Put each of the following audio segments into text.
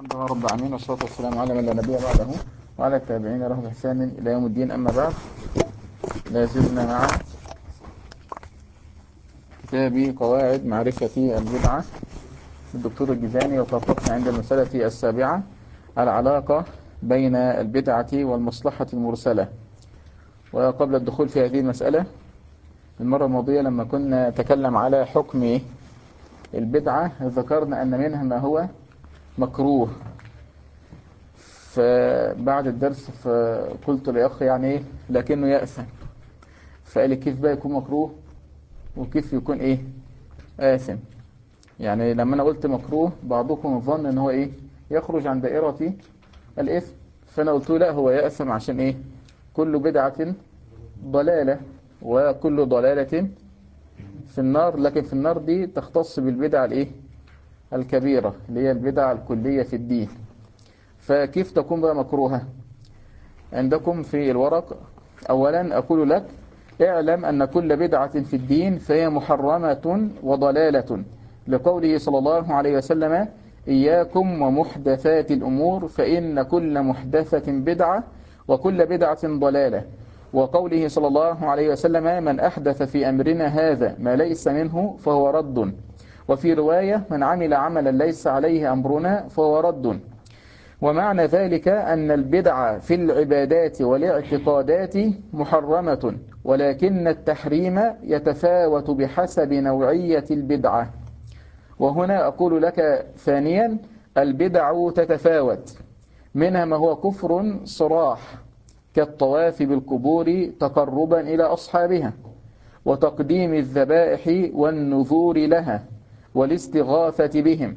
الحمد لله رب العالمين، والصلاة والسلام على من لا نبي بعده وعلى التابعين له بإحسان إلى يوم الدين. أما بعد، لا زلنا مع كتاب قواعد معرفة البدعة للدكتور الجزاني، وتوقفنا عند المسألة السابعة: العلاقة بين البدعة والمصلحة المرسلة. وقبل الدخول في هذه المسألة، المرة الماضية لما كنا نتكلم على حكم البدعة ذكرنا أن منها ما هو مكروه. فبعد الدرس فقلت لأخ يعني إيه لكنه يأثم، فقال لي كيف بقى يكون مكروه وكيف يكون إيه آثم. يعني لما أنا قلت مكروه بعضكم ظن أن هو إيه يخرج عن دائرة الإثم، فأنا قلت لا، هو يأثم عشان إيه كل بدعة ضلالة وكل ضلالة في النار. لكن في النار دي تختص بالبدع الإيه الكبيرة اللي هي البدع الكلية في الدين. فكيف تكون بقى مكروهة عندكم في الورق؟ أولا أقول لك: اعلم أن كل بدعة في الدين فهي محرمة وضلالة، لقوله صلى الله عليه وسلم: إياكم ومحدثات الأمور فإن كل محدثة بدعة وكل بدعة ضلالة. وقوله صلى الله عليه وسلم: من أحدث في أمرنا هذا ما ليس منه فهو رد. وفي رواية: من عمل عملا ليس عليه أمرنا فهو رد. ومعنى ذلك أن البدع في العبادات والاعتقادات محرمة، ولكن التحريم يتفاوت بحسب نوعية البدعة. وهنا أقول لك ثانيا: البدع تتفاوت، منها ما هو كفر صراح كالطواف بالقبور تقربا إلى أصحابها، وتقديم الذبائح والنذور لها، والاستغاثة بهم،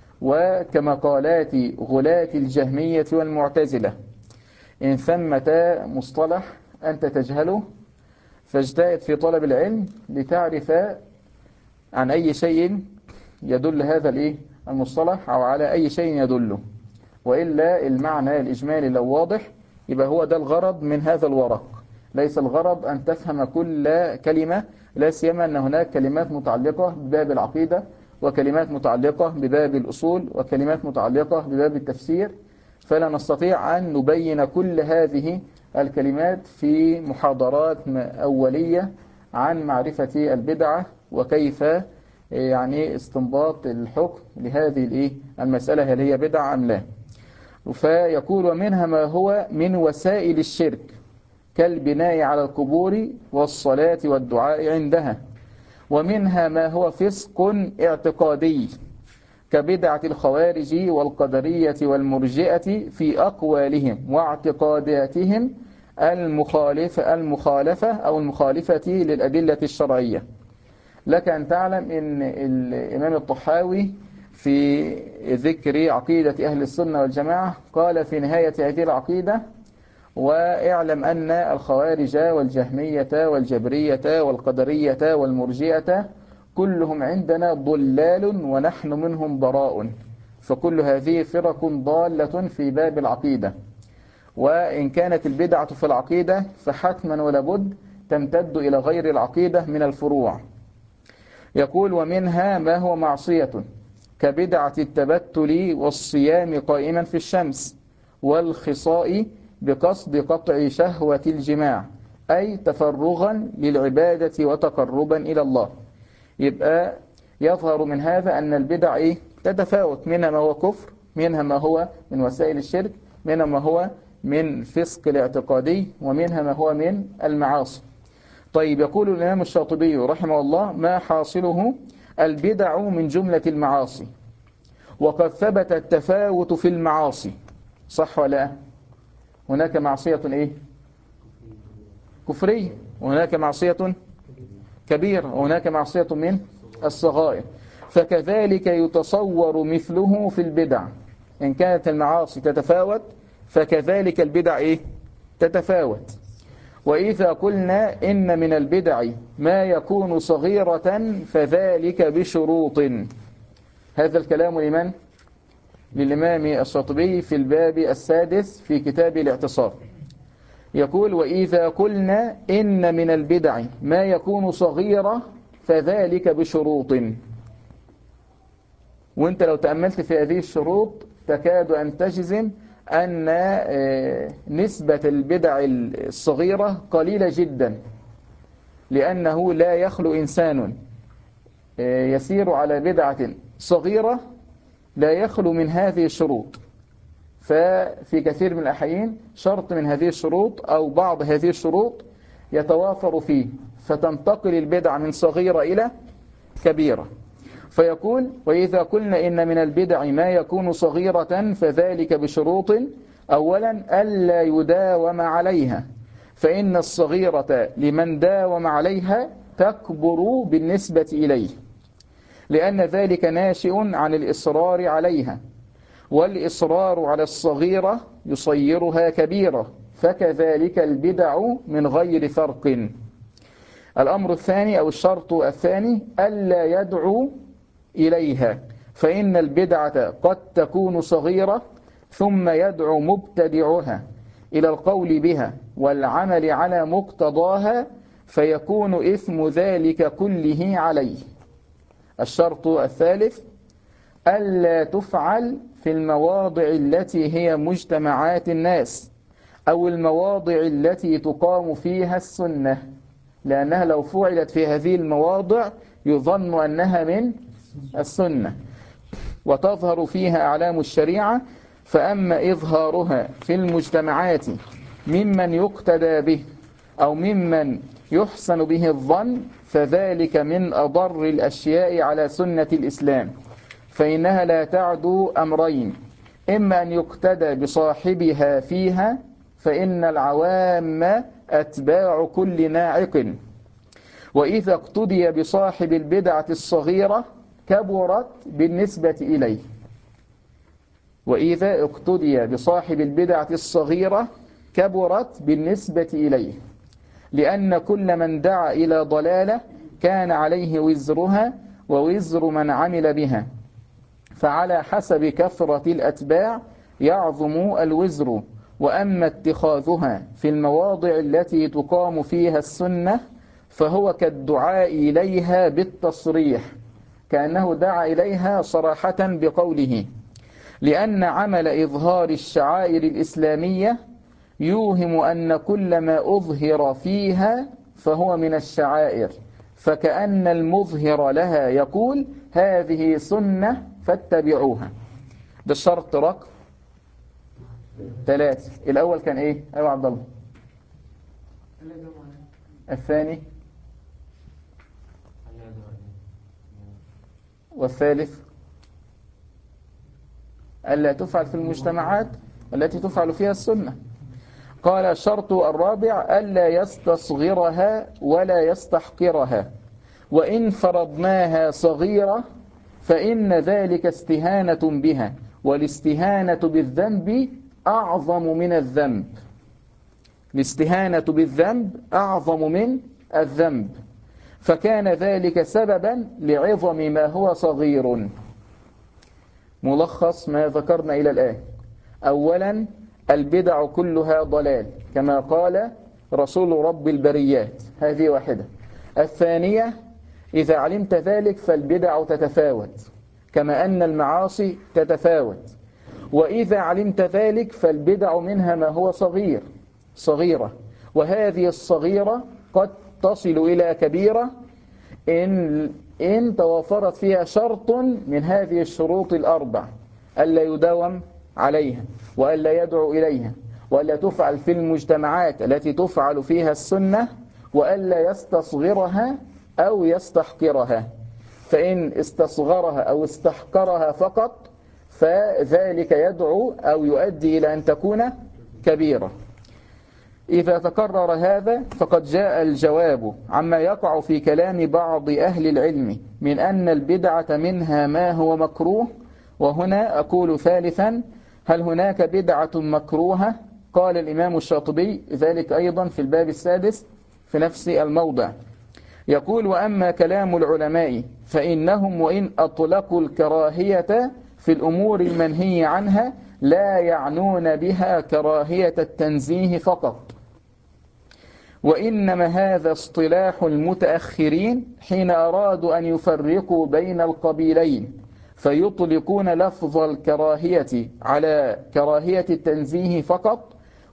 وكمقالات غلاة الجهمية والمعتزلة. إن ثمة مصطلح أنت تجهله فاجتهد في طلب العلم لتعرف عن أي شيء يدل هذا المصطلح أو على أي شيء يدله، وإلا المعنى الإجمالي لو واضح يبقى هو ده الغرض من هذا الورق. ليس الغرض أن تفهم كل كلمة، لا سيما أن هناك كلمات متعلقة بباب العقيدة، وكلمات متعلقة بباب الأصول، وكلمات متعلقة بباب التفسير، فلا نستطيع أن نبين كل هذه الكلمات في محاضرات أولية عن معرفة البدعة وكيف يعني استنباط الحكم لهذه المسألة، هل هي بدعة أم لا. فيقول: ومنها ما هو من وسائل الشرك كالبناء على القبور والصلاة والدعاء عندها. ومنها ما هو فسق اعتقادي كبدعة الخوارج والقدرية والمرجئة في أقوالهم واعتقاداتهم المخالفة للأدلة الشرعية. لك أن تعلم أن الإمام الطحاوي في ذكر عقيدة أهل السنة والجماعة قال في نهاية هذه العقيدة: واعلم أن الخوارج والجهمية والجبرية والقدرية والمرجئة كلهم عندنا ضلال ونحن منهم براء. فكل هذه فرق ضالة في باب العقيدة، وإن كانت البدعة في العقيدة فحتما ولابد تمتد إلى غير العقيدة من الفروع. يقول: ومنها ما هو معصية كبدعة التبتل والصيام قائما في الشمس، والخصاء بقصد قطع شهوة الجماع، أي تفرغا للعبادة وتقربا إلى الله. يبقى يظهر من هذا أن البدع تتفاوت، منها ما هو كفر، منها ما هو من وسائل الشرك، منها ما هو من فسق الاعتقادي، ومنها ما هو من المعاصي. طيب، يقول الإمام الشاطبي رحمه الله: ما حاصله البدع من جملة المعاصي، وقد ثبت التفاوت في المعاصي. صح ولا؟ هناك معصية كفرية، وهناك معصية كبيرة، وهناك معصية من الصغائر. فكذلك يتصور مثله في البدع. إن كانت المعاصي تتفاوت فكذلك البدع تتفاوت. وإذا قلنا إن من البدع ما يكون صغيرة فذلك بشروط. هذا الكلام لمن؟ للإمام الشاطبي في الباب السادس في كتاب الاعتصام. يقول: وإذا قلنا إن من البدع ما يكون صغيرة فذلك بشروط. وانت لو تأملت في هذه الشروط تكاد أن تجزم أن نسبة البدع الصغيرة قليلة جدا، لأنه لا يخلو إنسان يسير على بدعة صغيرة لا يخلو من هذه الشروط. ففي كثير من الأحيان شرط من هذه الشروط أو بعض هذه الشروط يتوافر فيه، فتنتقل البدعة من صغيرة إلى كبيرة. فيقول: وإذا قلنا إن من البدع ما يكون صغيرة فذلك بشروط: أولا ألا يداوم عليها، فإن الصغيرة لمن داوم عليها تكبر بالنسبة إليه، لأن ذلك ناشئ عن الإصرار عليها، والإصرار على الصغيرة يصيرها كبيرة، فكذلك البدع من غير فرق. الأمر الثاني أو الشرط الثاني ألا يدعو إليها، فإن البدعة قد تكون صغيرة ثم يدعو مبتدعها إلى القول بها والعمل على مقتضاها، فيكون إثم ذلك كله عليه. الشرط الثالث ألا تفعل في المواضع التي هي مجتمعات الناس أو المواضع التي تقام فيها السنة، لأنها لو فعلت في هذه المواضع يظن أنها من السنة وتظهر فيها أعلام الشريعة. فأما إظهارها في المجتمعات ممن يقتدى به أو ممن يحسن به الظن فذلك من أضر الأشياء على سنة الإسلام، فإنها لا تعدو أمرين: إما أن يقتدى بصاحبها فيها فإن العوام أتباع كل ناعق، وإذا اقتدي بصاحب البدعة الصغيرة كبرت بالنسبة إليه. وإذا اقتدي بصاحب البدعة الصغيرة كبرت بالنسبة إليه، لأن كل من دعا إلى ضلالة كان عليه وزرها ووزر من عمل بها، فعلى حسب كثرة الأتباع يعظم الوزر. وأما اتخاذها في المواضع التي تقام فيها السنة فهو كالدعاء إليها بالتصريح، كأنه دعا إليها صراحة بقوله، لأن عمل إظهار الشعائر الإسلامية يوهم أن كل ما أظهر فيها فهو من الشعائر، فكأن المظهر لها يقول هذه سنة فاتبعوها. ده الشرط رقم 3. الأول كان إيه؟ أيوة عبد الله. الثاني والثالث ألا تفعل في المجتمعات التي تفعل فيها السنة. قال الشرط الرابع ألا يستصغرها ولا يستحقرها، وإن فرضناها صغيرة فإن ذلك استهانة بها، والاستهانة بالذنب أعظم من الذنب. الاستهانة بالذنب أعظم من الذنب، فكان ذلك سببا لعظم ما هو صغير. ملخص ما ذكرنا إلى الآن: أولا البدع كلها ضلال كما قال رسول رب البريات، هذه واحدة. الثانية إذا علمت ذلك فالبدع تتفاوت كما أن المعاصي تتفاوت، وإذا علمت ذلك فالبدع منها ما هو صغيرة، وهذه الصغيرة قد تصل إلى كبيرة إن توافرت فيها شرط من هذه الشروط الأربع: ألا يداوم عليها، وألا يدعو إليها، وألا تفعل في المجتمعات التي تفعل فيها السنة، وألا يستصغرها أو يستحقرها. فإن استصغرها أو استحقرها فقط فذلك يدعو أو يؤدي إلى أن تكون كبيرة. إذا تكرر هذا فقد جاء الجواب عما يقع في كلام بعض أهل العلم من أن البدعة منها ما هو مكروه. وهنا أقول ثالثا: هل هناك بدعة مكروهة؟ قال الإمام الشاطبي ذلك أيضا في الباب السادس في نفس الموضع، يقول: وأما كلام العلماء فإنهم وإن أطلقوا الكراهية في الأمور المنهي عنها لا يعنون بها كراهية التنزيه فقط، وإنما هذا اصطلاح المتأخرين حين أرادوا أن يفرقوا بين القبيلين، فيطلقون لفظ الكراهية على كراهية التنزيه فقط،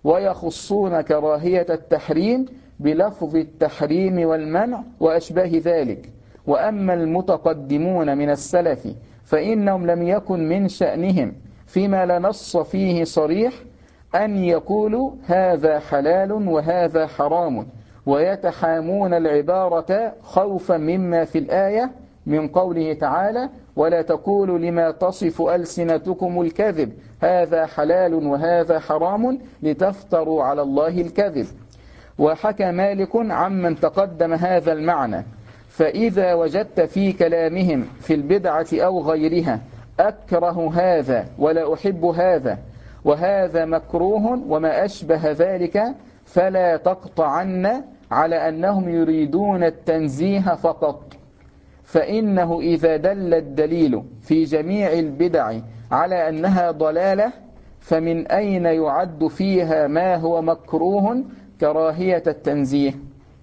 ويخصون كراهية التحريم بلفظ التحريم والمنع وأشباه ذلك. وأما المتقدمون من السلف فإنهم لم يكن من شأنهم فيما لا نص فيه صريح أن يقولوا هذا حلال وهذا حرام، ويتحامون العبارة خوفا مما في الآية من قوله تعالى: ولا تقولوا لما تصف ألسنتكم الكذب هذا حلال وهذا حرام لتفتروا على الله الكذب. وحكى مالك عمن تقدم هذا المعنى: فإذا وجدت في كلامهم في البدعة أو غيرها أكره هذا ولا أحب هذا وهذا مكروه وما أشبه ذلك فلا تقطعن على أنهم يريدون التنزيه فقط، فإنه إذا دل الدليل في جميع البدع على أنها ضلالة فمن أين يعد فيها ما هو مكروه كراهية التنزيه؟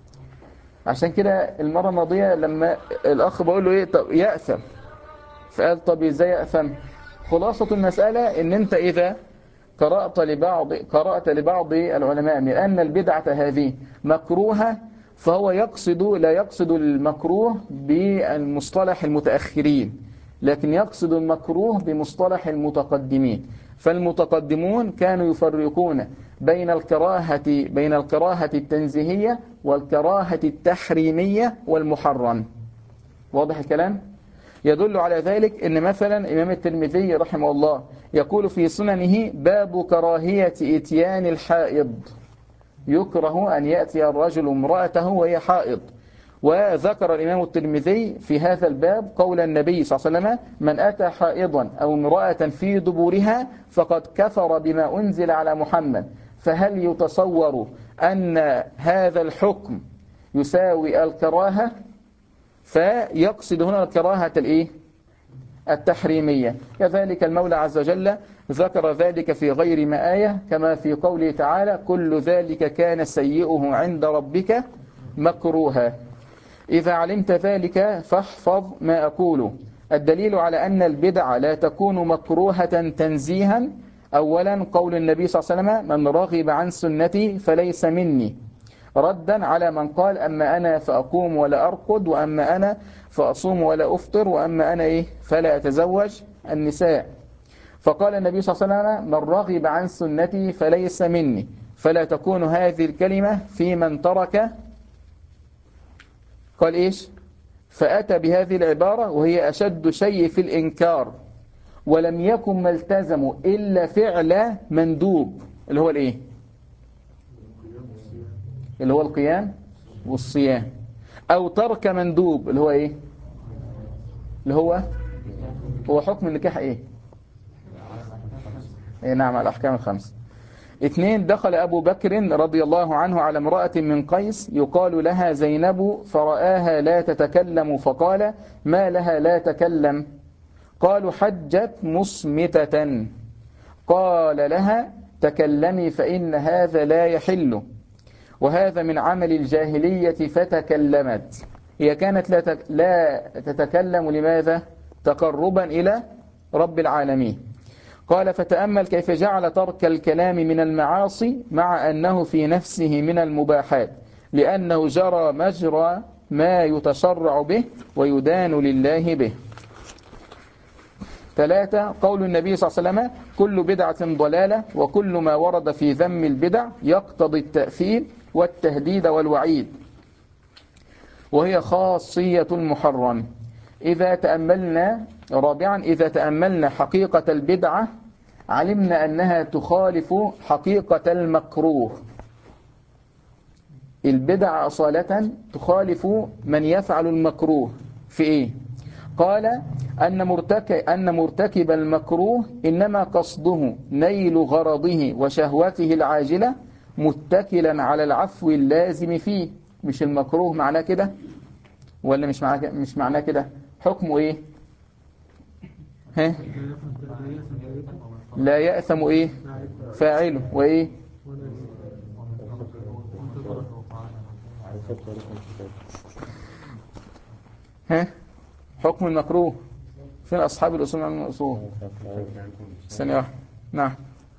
عشان كده المرة الماضية لما الأخ بقول له إيه طب يأثم، فقال طب إزاي يأثم؟ خلاصة المسألة إن أنت إذا قرأت لبعض العلماء من أن البدعة هذه مكروهة، فهو لا يقصد المكروه بالمصطلح المتأخرين، لكن يقصد المكروه بمصطلح المتقدمين. فالمتقدمون كانوا يفرقون بين الكراهة التنزيهية والكراهة التحريمية والمحرم. واضح الكلام؟ يدل على ذلك ان مثلا امام الترمذي رحمه الله يقول في سننه: باب كراهية اتيان الحائض، يكره ان يأتي الرجل امرأته وهي حائض. وذكر الامام الترمذي في هذا الباب قول النبي صلى الله عليه وسلم: من اتى حائضا او امرأة في دبورها فقد كفر بما انزل على محمد. فهل يتصور ان هذا الحكم يساوي الكراهة؟ فيقصد هنا الكراهة التحريمية. كذلك المولى عز وجل ذكر ذلك في غير ما آية، كما في قوله تعالى: كل ذلك كان سيئه عند ربك مكروها. إذا علمت ذلك فاحفظ ما أقوله. الدليل على أن البدع لا تكون مكروهة تنزيها: أولا قول النبي صلى الله عليه وسلم: من رغب عن سنتي فليس مني، ردا على من قال: أما أنا فأقوم ولا أرقد، وأما أنا فأصوم ولا أفطر، وأما أنا فلا أتزوج النساء. فقال النبي صلى الله عليه وسلم: من رغب عن سنتي فليس مني. فلا تكون هذه الكلمة في من ترك، قال فأتى بهذه العبارة وهي أشد شيء في الإنكار، ولم يكن ما التزموا إلا فعل مندوب اللي هو اللي هو القيام والصيام، أو ترك مندوب اللي هو اللي هو حكم النكاح نعم، على الأحكام الخمس. 2. دخل أبو بكر رضي الله عنه على امرأة من قيس يقال لها زينب، فرآها لا تتكلم فقال: ما لها لا تكلم؟ قالوا: حجت مصمتة. قال لها: تكلمي فإن هذا لا يحل، وهذا من عمل الجاهلية. فتكلمت. هي كانت لا تتكلم، لماذا؟ تقربا إلى رب العالمين. قال: فتأمل كيف جعل ترك الكلام من المعاصي مع أنه في نفسه من المباحات، لأنه جرى مجرى ما يتشرع به ويدان لله به. 3. قول النبي صلى الله عليه وسلم: كل بدعة ضلالة، وكل ما ورد في ذم البدع يقتضي التأثير والتهديد والوعيد، وهي خاصية المحرم. رابعا إذا تأملنا حقيقة البدعة علمنا أنها تخالف حقيقة المكروه. البدعة أصالة تخالف من يفعل المكروه في قال: أن مرتكب المكروه إنما قصده نيل غرضه وشهوته العاجلة متكلا على العفو اللازم فيه. مش المكروه معناه كده ولا مش معناه كده؟ حكمه لا يأثم فاعله حكم المكروه فين أصحاب الأصول من الأصول؟ ثانية واحدة. نعم.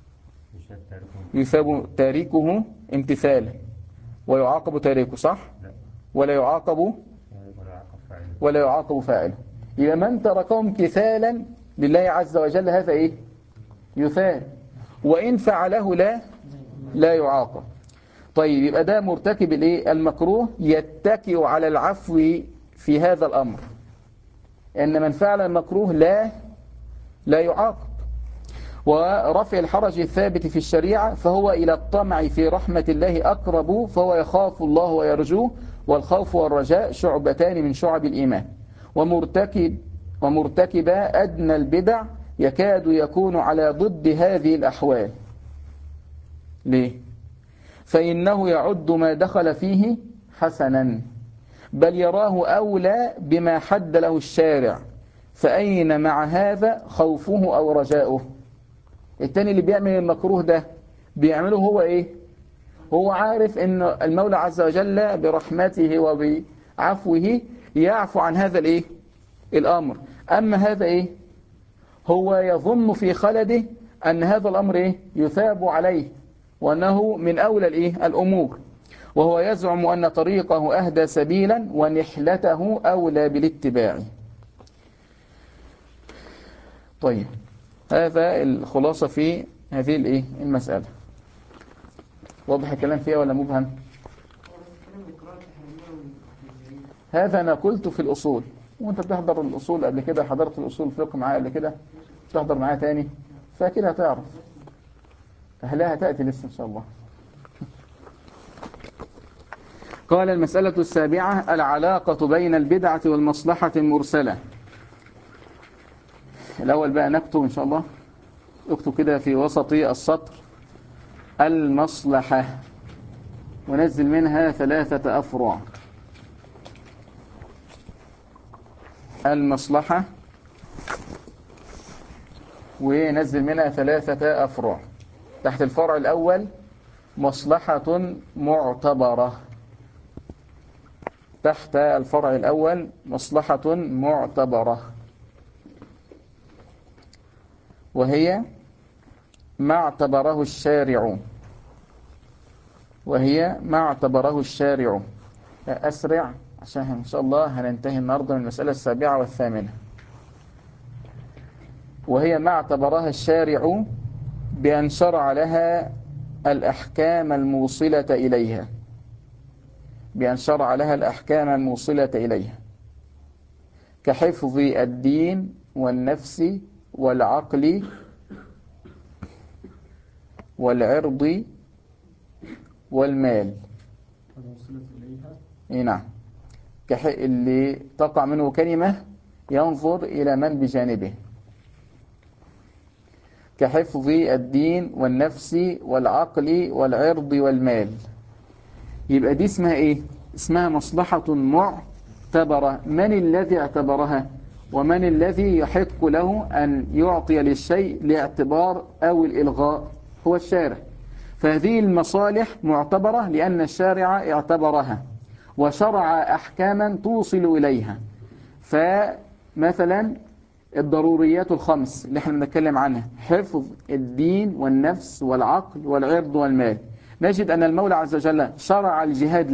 يثاب تاركه امتثالا ويعاقب تاركه، صح؟ ولا يعاقب فاعله. إذا من تركه امتثالا لله عز وجل هذا إيه؟ يثاب، وإن فعله لا يعاقب. طيب يبقى ده مرتكب الايه؟ المكروه يتكئ على العفو في هذا الأمر، إن من فعل المكروه لا يعاقب. ورفع الحرج الثابت في الشريعة فهو إلى الطمع في رحمة الله أقرب، فهو يخاف الله ويرجوه، والخوف والرجاء شعبتان من شعب الإيمان. ومرتكب أدنى البدع يكاد يكون على ضد هذه الأحوال. ليه؟ فإنه يعد ما دخل فيه حسنا، بل يراه أولى بما حد له الشارع، فأين مع هذا خوفه أو رجاؤه؟ التاني اللي بيعمل المكروه ده بيعمله هو إيه؟ هو عارف أن المولى عز وجل برحمته وبعفوه يعفو عن هذا الإيه؟ الأمر. أما هذا إيه؟ هو يظن في خلده أن هذا الأمر إيه؟ يثاب عليه، وأنه من أولى الإيه؟ الأمور، وهو يزعم أن طريقه أهدى سبيلا ونحلته أولى بالاتباع. طيب هذا الخلاصة في هذه الإيه؟ المسألة. واضح الكلام فيها ولا مبهم؟ هذا أنا قلت في الأصول، وأنت بتحضر الأصول قبل كده، حضرت الأصول الفقه معايا قبل كده، تحضر معايا تاني، فأكيد هتعرف، أهلها تأتي لسه إن شاء الله. قال المسألة السابعة: العلاقة بين البدعة والمصلحة المرسلة. الأول بقى نكتب إن شاء الله، اكتب كده في وسط السطر المصلحة، ونزل منها 3 أفرع. المصلحة، ونزل منها 3 أفرع. تحت الفرع الأول مصلحة معتبرة. تحت الفرع الأول مصلحة معتبرة، وهي ما اعتبره الشارع. أسرع عشان إن شاء الله هننتهي النهاردة من المسألة السابعة والثامنة. وهي ما اعتبرها الشارع بأن شرع لها الأحكام الموصلة إليها، كحفظ الدين والنفس والعقل والعرض والمال. نعم، اللي تقع منه كلمة ينظر إلى من بجانبه، كحفظ الدين والنفس والعقل والعرض والمال. يبقى دي اسمها إيه؟ اسمها مصلحة معتبرة. من الذي اعتبرها؟ ومن الذي يحق له أن يعطي للشيء لاعتبار أو الإلغاء؟ هو الشارع. فهذه المصالح معتبرة لأن الشارع اعتبرها وشرع أحكاما توصل إليها. فمثلا الضروريات الخمس اللي احنا بنتكلم عنها، حفظ الدين والنفس والعقل والعرض والمال، نجد أن المولى عز وجل شرع الجهاد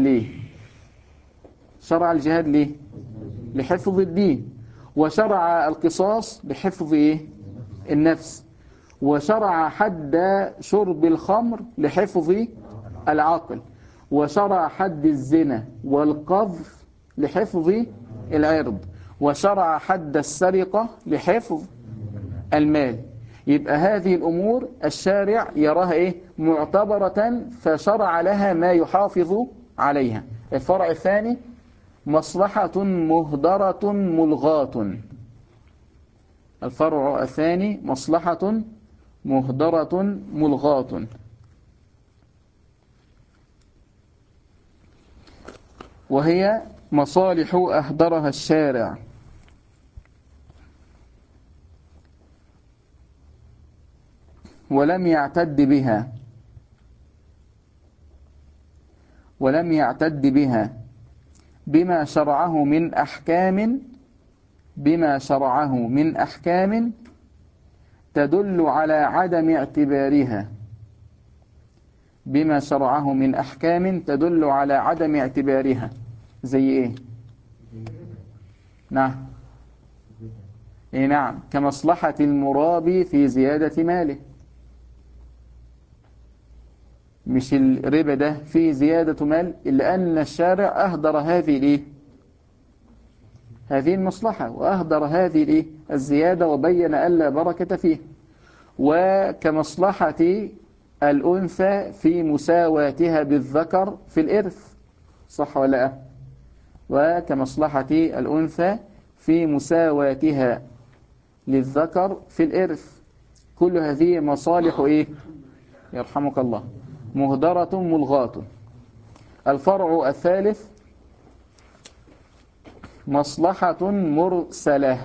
ليه؟ لحفظ الدين، وشرع القصاص لحفظ النفس، وشرع حد شرب الخمر لحفظ العقل، وشرع حد الزنا والقذف لحفظ العرض، وشرع حد السرقة لحفظ المال. يبقى هذه الأمور الشارع يراها معتبرة، فشرع لها ما يحافظ عليها. الفرع الثاني مصلحة مهدرة ملغاة. الفرع الثاني مصلحة مهدرة ملغاة، وهي مصالح أهدرها الشارع ولم يعتد بها بما شرعه من أحكام بما شرعه من أحكام تدل على عدم اعتبارها. بما شرعه من أحكام تدل على عدم اعتبارها. زي إيه؟ نعم. إيه نعم، كمصلحة المرابي في زيادة ماله. مش الربا ده فيه زيادة مال، إلا أن الشارع أهدر هذه المصلحة، وأهدر هذه الزيادة، وبين ألا بركة فيه. وكمصلحة الأنثى في مساواتها بالذكر في الإرث، صح ولا لا؟ وكمصلحة الأنثى في مساواتها للذكر في الإرث. كل هذه مصالح إيه؟ يرحمك الله، مهدرة ملغاة. الفرع الثالث مصلحة مرسلة.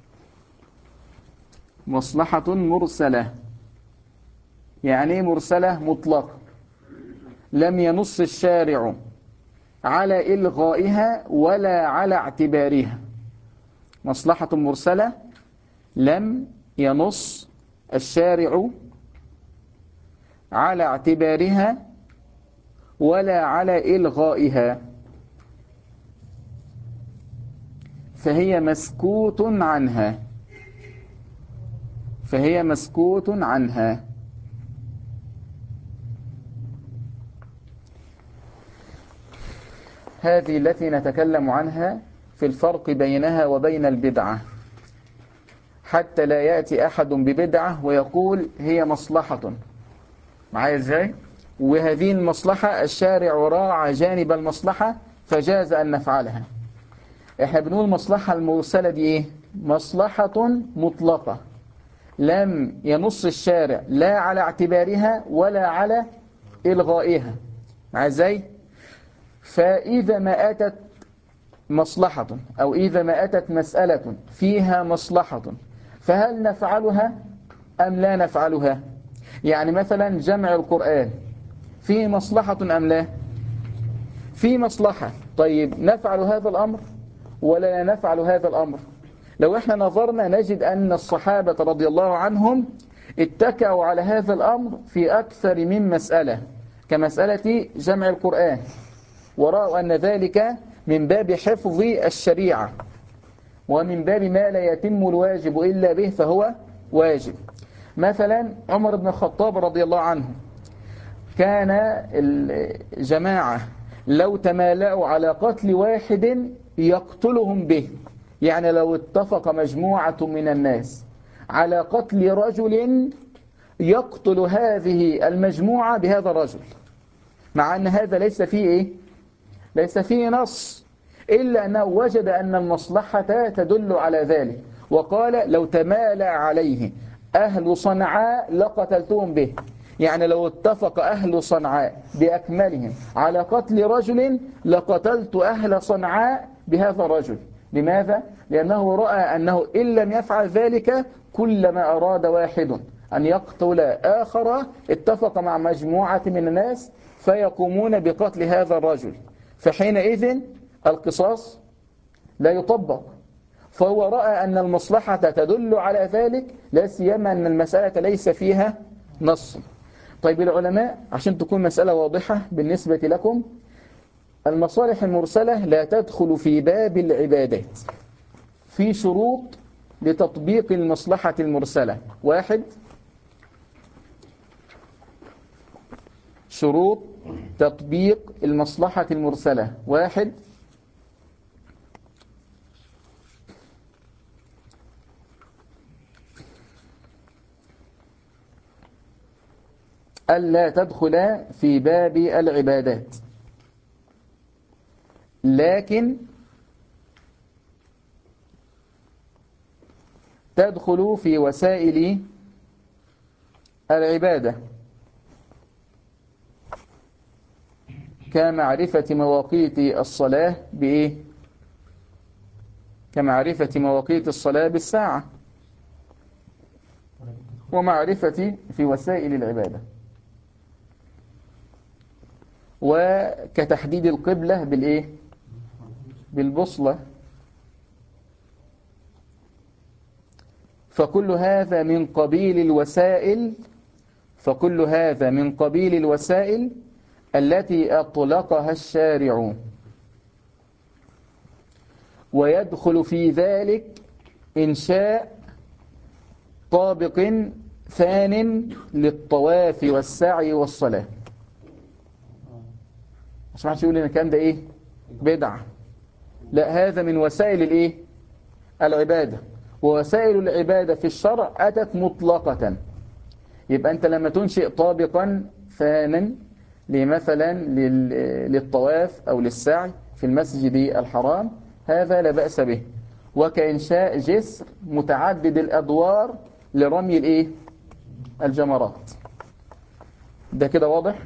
مصلحة مرسلة يعني مرسلة مطلقة، لم ينص الشارع على إلغائها ولا على اعتبارها. مصلحة مرسلة لم ينص الشارع على اعتبارها ولا على إلغائها، فهي مسكوت عنها. فهي مسكوت عنها. هذه التي نتكلم عنها في الفرق بينها وبين البدعة، حتى لا يأتي أحد ببدعة ويقول هي مصلحة. معايا ازاي؟ وهذه المصلحة الشارع راعى جانب المصلحة فجاز أن نفعلها. احنا بنقول المصلحة المرسلة دي ايه؟ مصلحة مطلقة لم ينص الشارع لا على اعتبارها ولا على إلغائها. معايا ازاي؟ فإذا ما أتت مصلحة أو إذا ما أتت مسألة فيها مصلحة، فهل نفعلها أم لا نفعلها؟ يعني مثلا جمع القرآن فيه مصلحة أم لا؟ فيه مصلحة. طيب نفعل هذا الأمر ولا نفعل هذا الأمر؟ لو احنا نظرنا نجد أن الصحابة رضي الله عنهم اتكأوا على هذا الأمر في أكثر من مسألة، كمسألة جمع القرآن، ورأوا أن ذلك من باب حفظ الشريعة، ومن باب ما لا يتم الواجب إلا به فهو واجب. مثلا عمر بن الخطاب رضي الله عنه، كان الجماعة لو تمالأوا على قتل واحد يقتلهم به، يعني لو اتفق مجموعة من الناس على قتل رجل يقتل هذه المجموعة بهذا الرجل، مع أن هذا ليس فيه إيه؟ ليس فيه نص، إلا أنه وجد أن المصلحة تدل على ذلك، وقال لو تمالأ عليه أهل صنعاء لقتلتهم به. يعني لو اتفق أهل صنعاء بأكملهم على قتل رجل لقتلت أهل صنعاء بهذا الرجل. لماذا؟ لأنه رأى أنه إن لم يفعل ذلك كلما أراد واحد أن يقتل آخر اتفق مع مجموعة من الناس فيقومون بقتل هذا الرجل، فحينئذ القصاص لا يطبق. فهو رأى أن المصلحة تدل على ذلك، لا سيما أن المسألة ليس فيها نص. طيب العلماء عشان تكون مسألة واضحة بالنسبة لكم، المصالح المرسلة لا تدخل في باب العبادات. في شروط لتطبيق المصلحة المرسلة. واحد، شروط تطبيق المصلحة المرسلة. واحد، ألا تدخل في باب العبادات، لكن تدخل في وسائل العبادة كمعرفة مواقيت الصلاة بإيه؟ كمعرفة مواقيت الصلاة بالساعة، ومعرفة في وسائل العبادة، وكتحديد القبلة بالإيه؟ بالبصلة، فكل هذا من قبيل الوسائل فكل هذا من قبيل الوسائل التي أطلقها الشارع، ويدخل في ذلك إنشاء طابق ثان للطواف والسعي والصلاة. مش محدش يقول إن الكلام ده إيه بدعة، لا، هذا من وسائل الإيه العبادة، ووسائل العبادة في الشرع أتت مطلقة. يبقى أنت لما تنشئ طابقا ثانا مثلا للطواف أو للسعي في المسجد الحرام، هذا لا بأس به، وكإنشاء جسر متعدد الأدوار لرمي الإيه الجمرات. ده كده واضح؟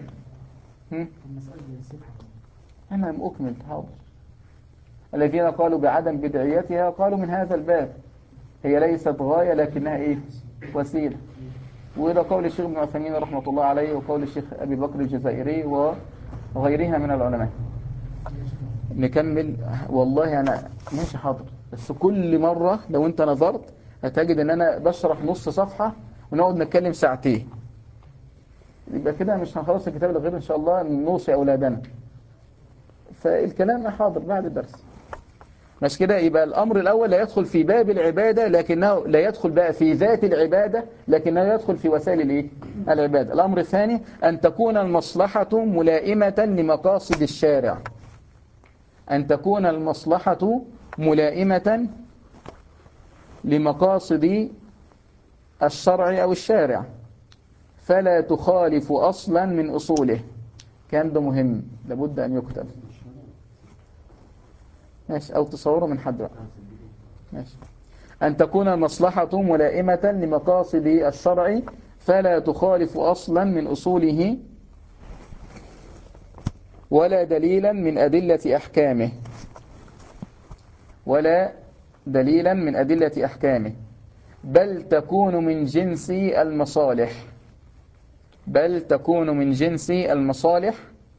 أنا أكمل حاضر. الذين قالوا بعدم بدعيتها قالوا من هذا الباب، هي ليست غاية لكنها إيه وسيلة. وده قول الشيخ ابن عثيمين رحمة الله عليه، وقول الشيخ أبي بكر الجزائري وغيرها من العلماء. نكمل. والله أنا ماشي حاضر، بس كل مرة لو أنت نظرت هتجد أن أنا بشرح نص صفحة ونقعد نتكلم ساعتين، يبقى كده مش هنخلص الكتاب غير إن شاء الله نوصي أولادنا. فالكلام حاضر بعد الدرس، مش كده؟ يبقى الأمر الأول لا يدخل في باب العبادة، لكنه لا يدخل بقى في ذات العبادة، لكنه يدخل في وسائل الإيه العبادة. الأمر الثاني أن تكون المصلحة ملائمة لمقاصد الشارع، أن تكون المصلحة ملائمة لمقاصد الشرع أو الشارع، فلا تخالف أصلا من أصوله. كان ده مهم لابد أن يكتب، ماشي، أو تصوره من حد بقى. ماشي. أن تكون المصلحة ملائمة لمقاصد الشرع فلا تخالف أصلا من أصوله ولا دليلا من أدلة أحكامه، ولا دليلا من أدلة أحكامه، بل تكون من جنس المصالح، بل تكون من جنس المصالح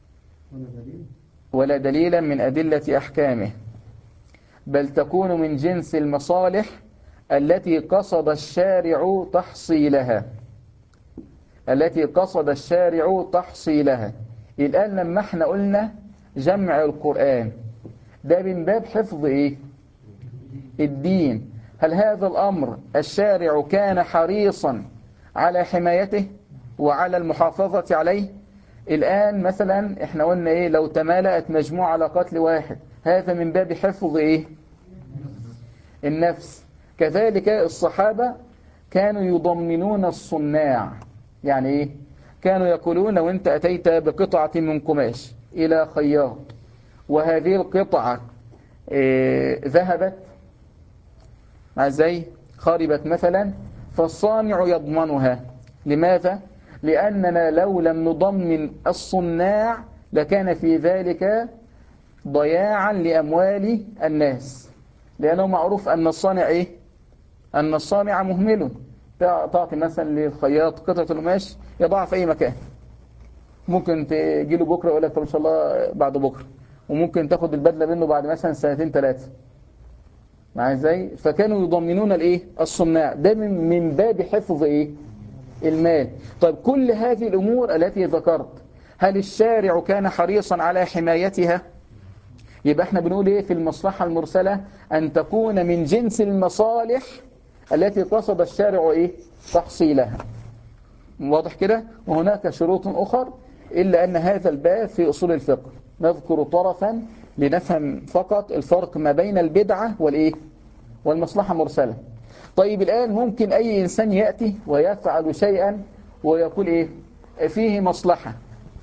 ولا دليلا من أدلة أحكامه، بل تكون من جنس المصالح التي قصد الشارع تحصيلها، التي قصد الشارع تحصيلها. الآن لما احنا قلنا جمع القرآن ده من باب حفظ ايه الدين، هل هذا الأمر الشارع كان حريصا على حمايته وعلى المحافظة عليه؟ الآن مثلا احنا قلنا ايه لو تمالأت مجموعة على قتل واحد، هذا من باب حفظ ايه النفس. كذلك الصحابة كانوا يضمنون الصناع، يعني ايه؟ كانوا يقولون لو انت أتيت بقطعة من قماش إلى خياط وهذه القطعة ذهبت مع زي خربت مثلا، فالصانع يضمنها. لماذا؟ لأننا لو لم نضمن الصناع لكان في ذلك ضياعا لأموال الناس، لأنه معروف أن الصانع إيه؟ أن الصانع مهمل. تعطي مثلا للخياط قطعة القماش يضعها في أي مكان، ممكن تجيله بكرة ويقول لك طب إن شاء الله بعد بكرة، وممكن تاخد البدلة منه بعد مثلا سنتين ثلاثة. مع ازاي؟ فكانوا يضمنون الايه الصناع، ده من باب حفظ ايه المال. طيب كل هذه الامور التي ذكرت هل الشارع كان حريصا على حمايتها؟ يبقى احنا بنقول ايه في المصلحة المرسلة؟ ان تكون من جنس المصالح التي قصد الشارع ايه تحصيلها. واضح كده؟ وهناك شروط اخر، الا ان هذا الباب في اصول الفقه، نذكر طرفا لنفهم فقط الفرق ما بين البدعة والايه والمصلحة مرسلة. طيب الآن ممكن أي إنسان يأتي ويفعل شيئا ويقول إيه فيه مصلحة،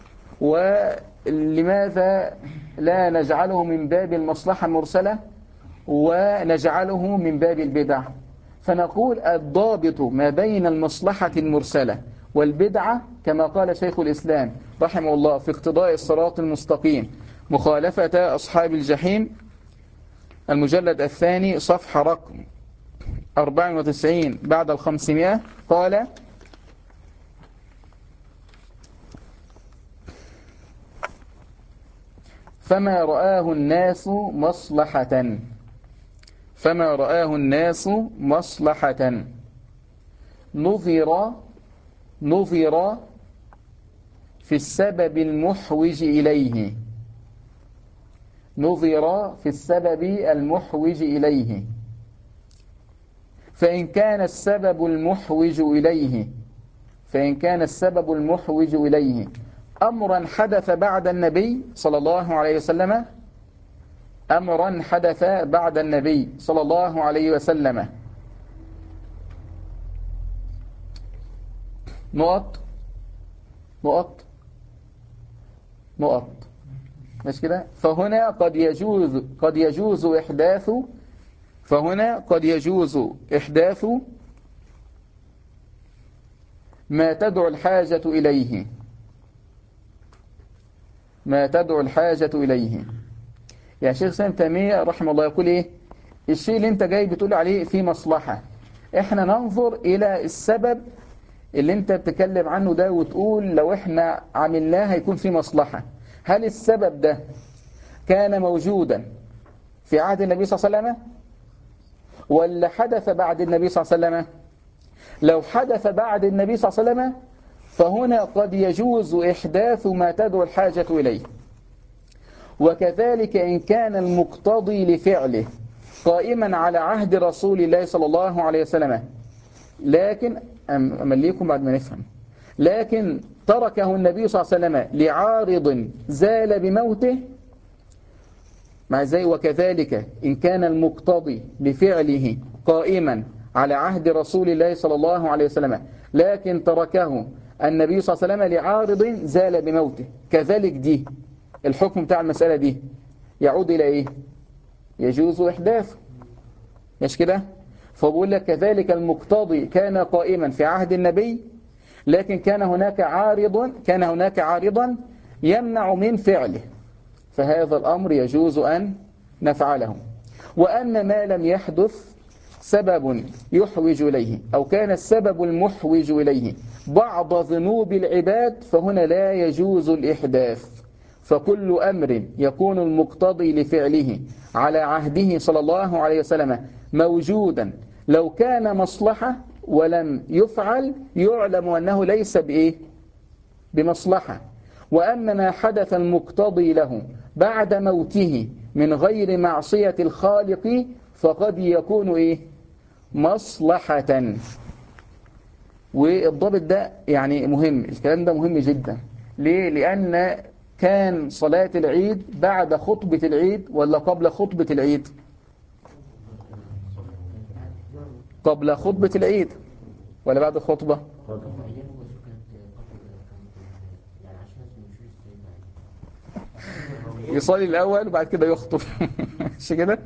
ولماذا لا نجعله من باب المصلحة المرسلة ونجعله من باب البدع؟ فنقول الضابط ما بين المصلحة المرسلة والبدعة كما قال شيخ الإسلام رحمه الله في اقتضاء الصراط المستقيم مخالفة أصحاب الجحيم، المجلد الثاني صفحة رقم 94 بعد 500، قال فما رآه الناس مصلحة، فما رآه الناس مصلحة نظر في السبب المحوج إليه. نظر في السبب المحوج إليه، فإن كان السبب المحوج إليه أمرا حدث بعد النبي صلى الله عليه وسلم، نقط مش كده؟ فهنا قد يجوز إحداث ما تدعو الحاجة إليه. يا شيخ سام تيمية رحمه الله يقول إيه؟ الشيء اللي أنت جاي بتقول عليه فيه مصلحة، إحنا ننظر إلى السبب اللي أنت بتتكلم عنه ده وتقول لو إحنا عملناه هيكون فيه مصلحة. هل السبب ده كان موجودا في عهد النبي صلى الله عليه وسلم ولا حدث بعد النبي صلى الله عليه وسلم؟ لو حدث بعد النبي صلى الله عليه وسلم فهنا قد يجوز إحداث ما تدعو الحاجة إليه. وكذلك إن كان المقتضي لفعله قائما على عهد رسول الله صلى الله عليه وسلم، لكن أمليكم بعد ما نفهم، لكن تركه النبي صلى الله عليه وسلم لعارض زال بموته، مع زي وكذلك إن كان المقتضي لفعله قائما على عهد رسول الله صلى الله عليه وسلم لكن تركه النبي صلى الله عليه وسلم لعارض زال بموته، كذلك دي الحكم بتاع المسألة دي يعود إلى إيه؟ يجوز إحداثه، مش كده؟ فبقول لك كذلك المقتضي كان قائما في عهد النبي لكن كان هناك عارضا يمنع من فعله، فهذا الأمر يجوز أن نفعله. وأن ما لم يحدث سبب يحوج إليه أو كان السبب المحوج إليه بعض ذنوب العباد فهنا لا يجوز الإحداث. فكل أمر يكون المقتضي لفعله على عهده صلى الله عليه وسلم موجودا لو كان مصلحة ولم يفعل يعلم أنه ليس بمصلحة. وأما ما حدث المقتضي له بعد موته من غير معصية الخالق فقد يكون مصلحة. والضابط ده يعني مهم، الكلام ده مهم جدا. ليه؟ لأن كان صلاة العيد بعد خطبة العيد ولا قبل خطبة العيد؟ قبل خطبة العيد ولا بعد الخطبة؟ يصلي الأول وبعد كده يخطب مش كده؟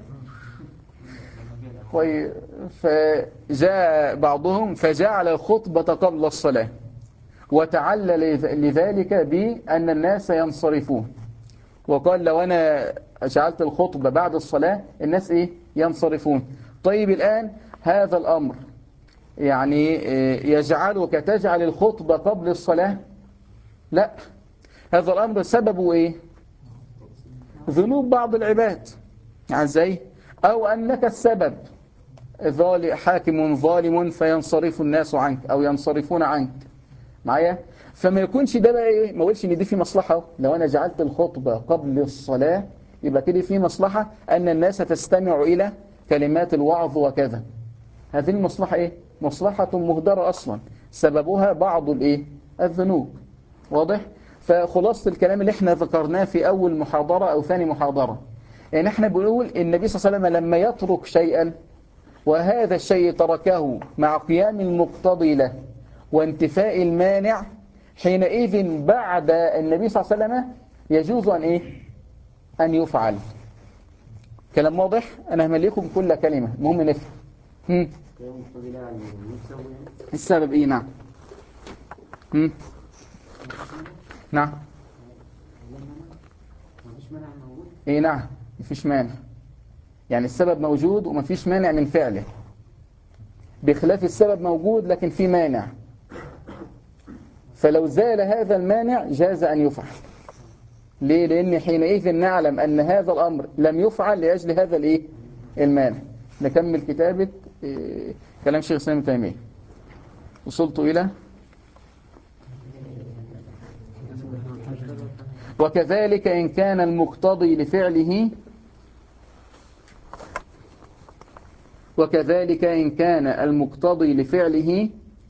طيب، فجاء بعضهم فجعل الخطبة قبل الصلاة وتعلل لذلك بأن الناس ينصرفون، وقال لو أنا جعلت الخطبة بعد الصلاة الناس ينصرفون. طيب الآن هذا الأمر يعني يجعلك تجعل الخطبة قبل الصلاة؟ لا، هذا الأمر سببه ذنوب بعض العباد، يعني زي أو أنك السبب حاكم ظالم فينصرف الناس عنك أو ينصرفون عنك معايا. فما يكونش ده بقى ما قلش ان دي في مصلحة. لو أنا جعلت الخطبة قبل الصلاة يبقى كده في مصلحة أن الناس تستمع إلى كلمات الوعظ وكذا. هذه المصلحة مصلحة مهدرة أصلا سببها بعض الذنوب. واضح؟ فخلاصة الكلام اللي احنا ذكرناه في أول محاضرة أو ثاني محاضرة يعني احنا بنقول النبي صلى الله عليه وسلم لما يترك شيئا وهذا الشيء تركه مع قيام المقتضي له وانتفاء المانع، حينئذ بعد النبي صلى الله عليه وسلم يجوز أن يفعل. كلام واضح؟ أنا همليكم كل كلمة مهم نفهم. السبب نعم. نعم نعم مفيش مانع، يعني السبب موجود ومفيش مانع من فعله، بخلاف السبب موجود لكن في مانع، فلو زال هذا المانع جاز أن يفعل. ليه؟ لأن حينئذ نعلم أن هذا الأمر لم يفعل لأجل هذا المانع. نكمل كتابة كلام شيخ الإسلام ابن تيمية. وصلت إلى وكذلك إن كان المقتضي لفعله وكذلك إن كان المقتضي لفعله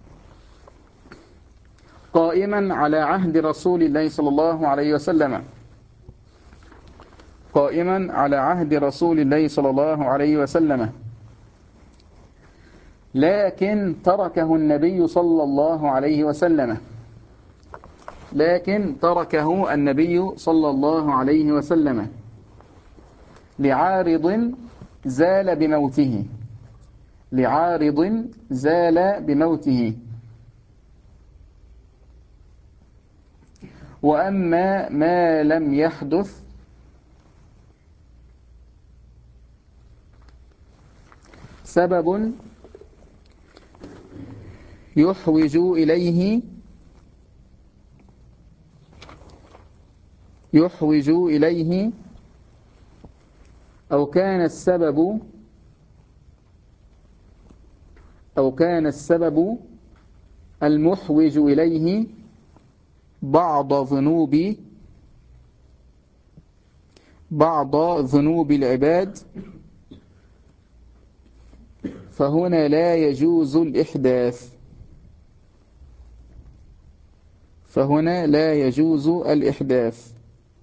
قائما على عهد رسول الله صلى الله عليه وسلم قائما على عهد رسول الله صلى الله عليه وسلم لكن تركه النبي صلى الله عليه وسلم لكن تركه النبي صلى الله عليه وسلم لعارض زال بموته لعارض زال بموته وأما ما لم يحدث سبب يحوج إليه أو كان السبب المحوج إليه بعض ذنوب العباد فهنا لا يجوز الإحداث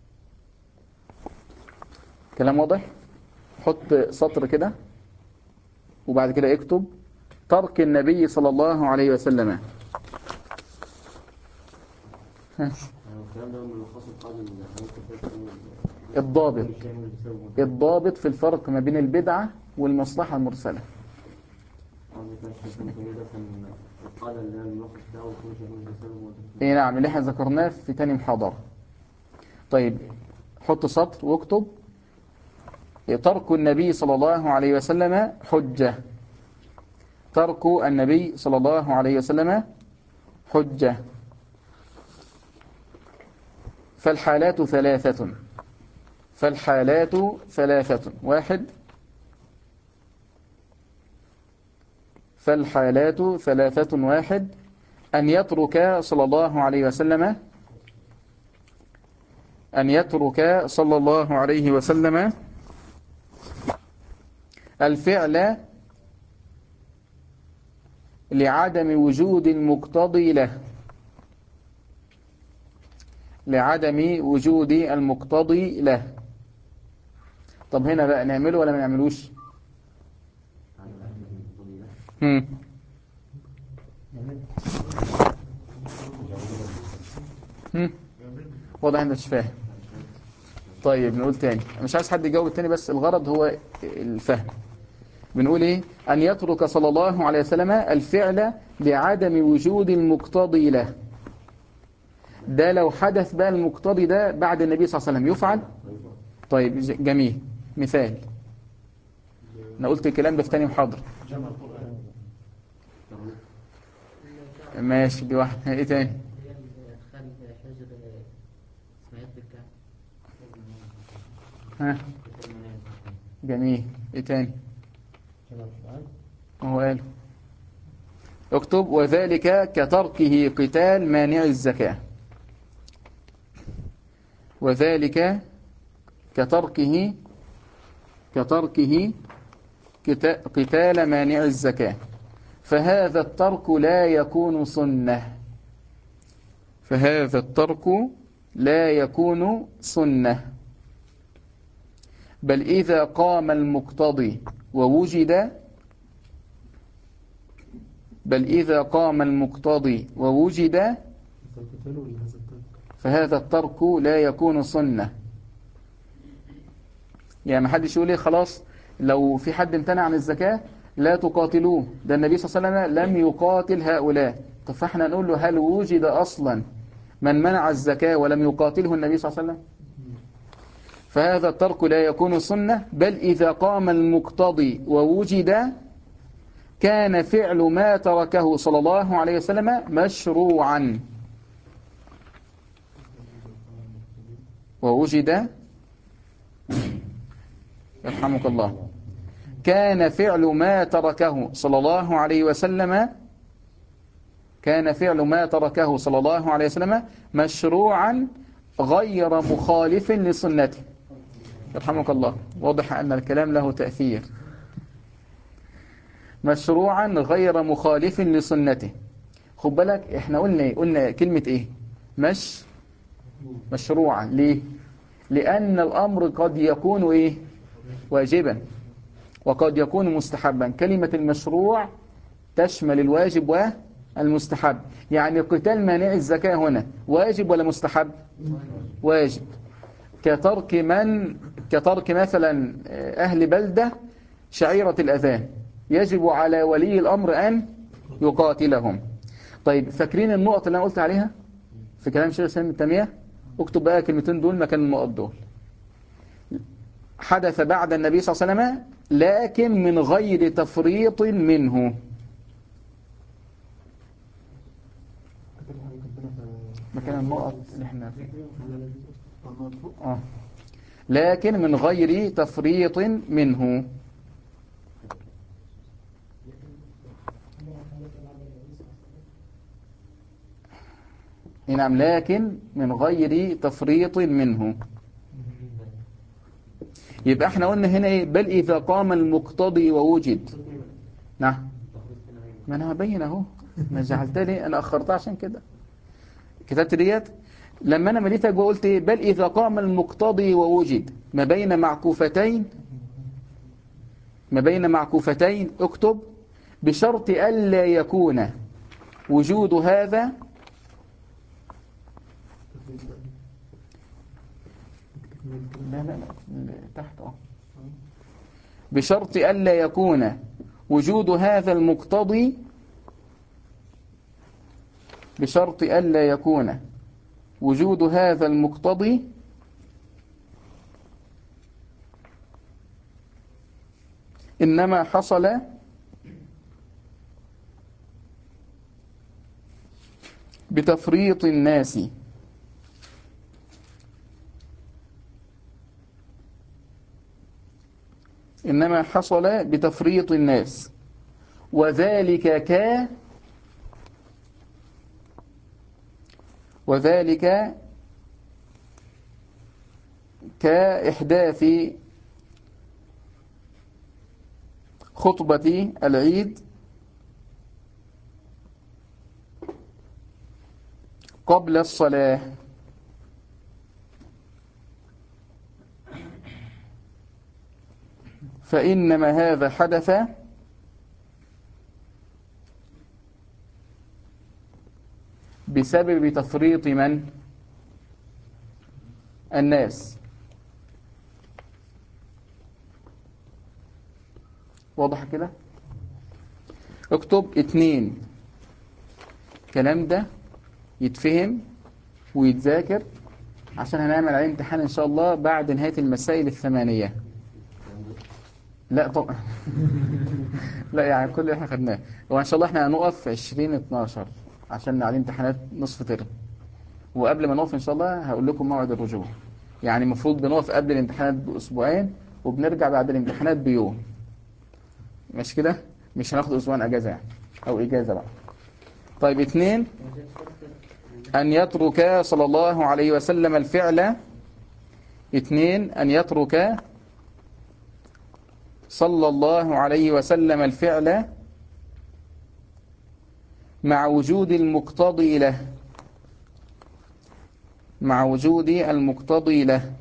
كلام واضح؟ حط سطر كده وبعد كده اكتب ترك النبي صلى الله عليه وسلم. الضابط في الفرق ما بين البدعة والمصلحة المرسلة. اي نعم، اللي احنا ذكرناه في تاني محاضرة. طيب حط سطر واكتب ترك النبي صلى الله عليه وسلم حجة. ترك النبي صلى الله عليه وسلم حجة. فالحالات ثلاثة. واحد، أن يترك صلى الله عليه وسلم الفعل لعدم وجود المقتضي له. طب هنا بقى نعمله ولا ما نعملوش؟ واضح انت مش فاهم. طيب نقول تاني، مش عايز حد يجاوب التاني، بس الغرض هو الفهم. بنقول ايه؟ أن يترك صلى الله عليه وسلم الفعل لعدم وجود المقتضي له. ده لو حدث بقى المقتضي ده بعد النبي صلى الله عليه وسلم يفعل. طيب جميل. مثال، أنا قلت الكلام ده في تاني محاضرة. ماشي، دي واحدة. ايه تاني؟ ها جميل. ايه تاني؟ هو قال اكتب وذلك كتركه قتال مانع الزكاة. وذلك كتركه قتال مانع الزكاة فهذا الترك لا يكون سنة بل إذا قام المقتضي ووجد فهذا الترك لا يكون سنة. يعني ما حدش يقول لي خلاص لو في حد امتنع عن الزكاة لا تقاتلوه، ده النبي صلى الله عليه وسلم لم يقاتل هؤلاء. طب فاحنا نقول له هل وجد أصلا من منع الزكاة ولم يقاتله النبي صلى الله عليه وسلم؟ فهذا الترك لا يكون سنة بل إذا قام المقتضي ووجد كان فعل ما تركه صلى الله عليه وسلم مشروعا. ووجد يرحمك الله، كان فعل ما تركه صلى الله عليه وسلم كان فعل ما تركه صلى الله عليه وسلم مشروعا غير مخالف لسنته. يرحمك الله. واضح أن الكلام له تأثير. مشروعا غير مخالف لسنته. خد بالك احنا قلنا ايه؟ قلنا كلمة ايه؟ مشروعا. ليه؟ لأن الأمر قد يكون ايه؟ واجبا وقد يكون مستحبا. كلمة المشروع تشمل الواجب والمستحب. يعني قتال مانع الزكاة هنا واجب ولا مستحب؟ واجب. كترك مثلا أهل بلدة شعيرة الأذان، يجب على ولي الأمر أن يقاتلهم. طيب فاكرين النقط اللي أنا قلت عليها في كلام شيخ الإسلام ابن تيمية؟ اكتب بقى كلمتين دول مكان النقط دول. حدث بعد النبي صلى الله عليه وسلم لكن من غير تفريط منه. مكان النقط اللي احنا فيه. لكن من غير تفريط منه. نعم، لكن من غير تفريط منه. يبقى احنا قلنا هنا ايه؟ بل إذا قام المقتضي ووجد. نعم، ما انا هبين اهو. ما جعلت لي انا اخرتها عشان كده كتبت ديت. لما انا مليتك وقلت ايه؟ بل إذا قام المقتضي ووجد ما بين معكوفتين اكتب بشرط ألا يكون وجود هذا لا تحت بشرط ألا يكون وجود هذا المقتضي بشرط ألا يكون وجود هذا المقتضي إنما حصل بتفريط الناس. إنما حصل بتفريط الناس وذلك كإحداث خطبة العيد قبل الصلاة. فإنما هذا حدث بسبب تفريط من؟ الناس. واضح كده؟ اكتب 2. الكلام ده يتفهم ويتذاكر عشان هنعمل عليه امتحان إن شاء الله بعد نهاية المسائل 8. لا طبعا. لا يعني كل اللي احنا خدناه. وإن شاء الله احنا هنقف في 20/12 عشان عليه امتحانات نصف ترم. وقبل ما نقف إن شاء الله هقول لكم موعد الرجوع. يعني المفروض بنقف قبل الامتحانات بأسبوعين وبنرجع بعد الامتحانات بيوم. مش كده؟ مش هناخد أسبوعين أجازة يعني أو إجازة بقى. طيب 2 أن يترك صلى الله عليه وسلم الفعل. 2 أن يترك صلى الله عليه وسلم الفعل مع وجود المقتضي له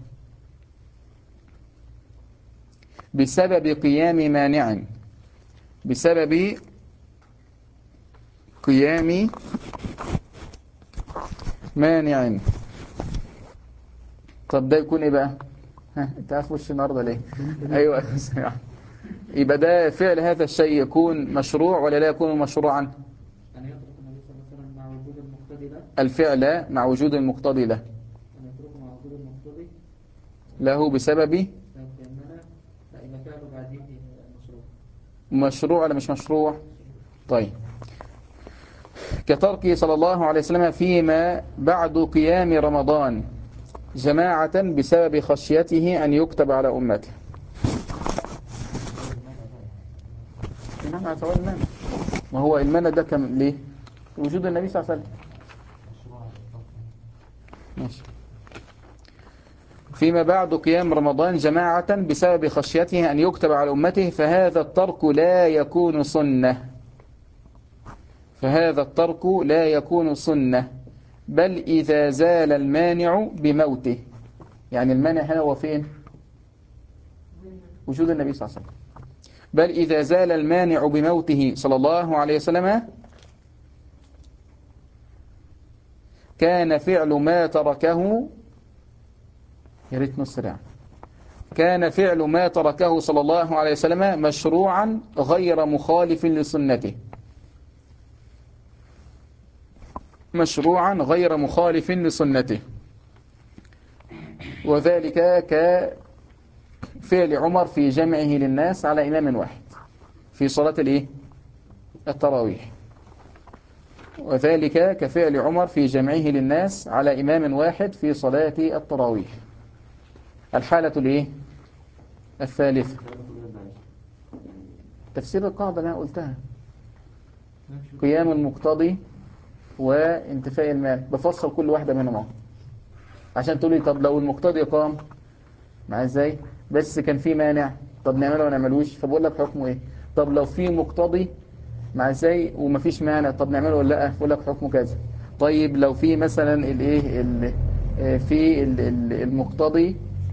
بسبب قيام مانع. طب ده يكون ايه بقى؟ انت عارف وش النهارده ليه؟ ايوه. يبقى ده فعل هذا الشيء يكون مشروع ولا لا يكون مشروعا؟ أن يترك النبي صلى الله عليه وسلم مع وجود المقتضي له. الفعل مع وجود المقتضي له. أن يتركه مع وجود المقتضي له بسبب لا إذا فعله بعدين مشروع. مشروع ولا مش مشروع؟ طيب كتركه صلى الله عليه وسلم فيما بعد قيام رمضان جماعة بسبب خشيته أن يكتب على أمته. ما هو المنع ده كم ليه؟ وجود النبي صلى الله عليه وسلم. ماشي. فيما بعد قيام رمضان جماعة بسبب خشيته أن يكتب على أمته فهذا الترك لا يكون سنة، فهذا الترك لا يكون سنة، بل إذا زال المانع بموته. يعني المانع هنا هو فين؟ وجود النبي صلى الله عليه وسلم. بل إذا زال المانع بموته صلى الله عليه وسلم كان فعل ما تركه، يا ريت نسرع، كان فعل ما تركه صلى الله عليه وسلم مشروعا غير مخالف لسنته، مشروعا غير مخالف لسنته. وذلك كفعل عمر في جمعه للناس على إمام واحد في صلاة التراويح. وذلك كفعل عمر في جمعه للناس على إمام واحد في صلاة التراويح. الحالة الثالثة تفسير القاعدة اللي أنا قلتها، قيام المقتضي وانتفاء المال. بفصل كل واحدة منهم عشان تقولي طب لو المقتضي قام مع ازاي بس كان في مانع، طب نعمله ولا نعملوش؟ فبقول لك حكمه ايه. طب لو في مقتضي مع ازاي ومفيش مانع، طب نعمله ولا لا؟ بقول لك حكمه كذا. طيب لو في مثلا في المقتضي